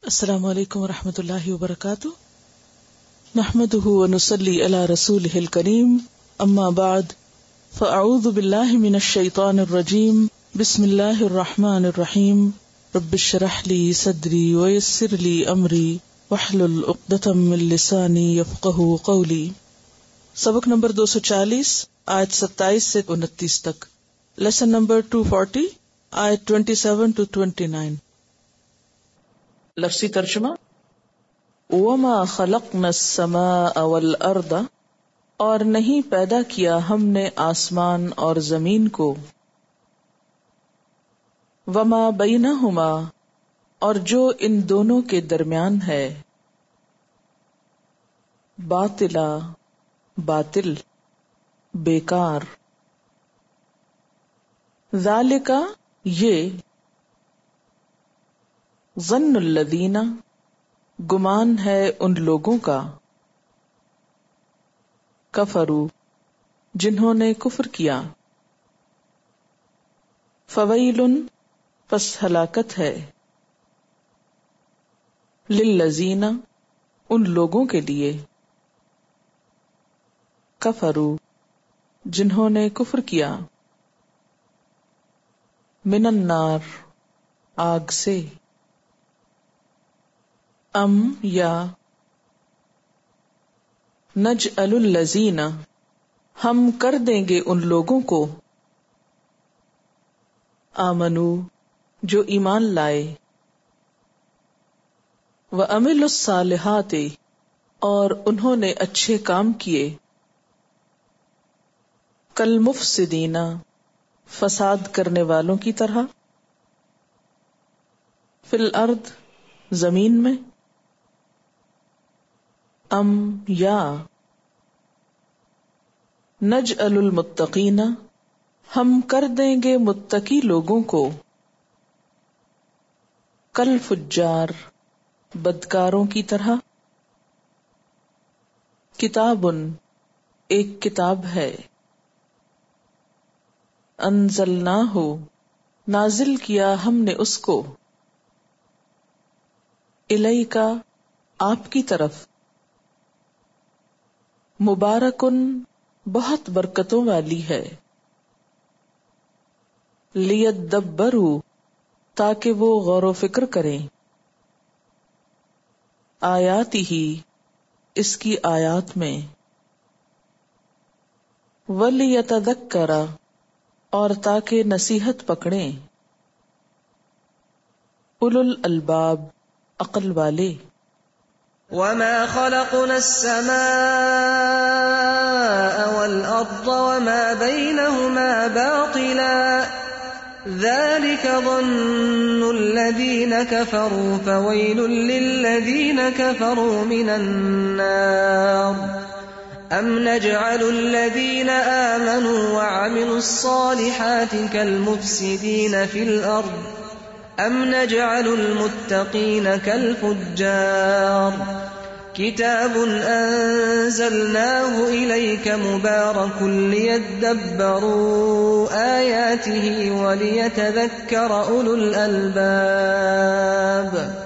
السلام علیکم ورحمۃ اللہ وبرکاتہ، نحمده ونصلی علی رسوله الکریم، اما بعد فاعوذ باللہ من الشیطان الرجیم، بسم اللہ الرحمن الرحیم، رب اشرح لی صدری ویسر لی امری واحلل عقدۃ من لسانی یفقهوا قولی۔ سبق نمبر 240، آیت 27 سے 29 تک، لیسن نمبر 240، آیت 27 to 29۔ لفظی ترجمہ: وما خلقنا السماء والارض، اور نہیں پیدا کیا ہم نے آسمان اور زمین کو، وما بینہما، اور جو ان دونوں کے درمیان ہے، باطلا، باطل، بیکار، ذالک، یہ، ظن الذین، گمان ہے ان لوگوں کا، کفروا، جنہوں نے کفر کیا، فویل، پس ہلاکت ہے، للذین، ان لوگوں کے لیے، کفروا، جنہوں نے کفر کیا، من النار، آگ سے، ام، یا، نجعل الذین، ہم کر دیں گے ان لوگوں کو، آمنو، جو ایمان لائے، وعملوا الصالحات، اور انہوں نے اچھے کام کیے، کالمفسدین، فساد کرنے والوں کی طرح، فی الارض، زمین میں، ام، یا، نجعل المتقین، ہم کر دیں گے متقی لوگوں کو، کالفجار، بدکاروں کی طرح، کتاب، ایک کتاب ہے، انزلناہ، نازل کیا ہم نے اس کو، الیک، آپ کی طرف، مبارکن، بہت برکتوں والی ہے، لیدبروا، تاکہ وہ غور و فکر کریں، آیاتہ، اس کی آیات میں، ولیتذکر، اور تاکہ نصیحت پکڑیں، اولو الالباب، عقل والے، وما خلقنا السماء والأرض وما بينهما باطلا ذلك ظن الذين كفروا فويل للذين كفروا من النار أم نجعل الذين آمنوا وعملوا الصالحات كالمفسدين في الأرض أم نجعل المتقين كالفجار كتاب أنزلناه إليك مبارك ليدبروا آياته وليتذكر أولو الألباب۔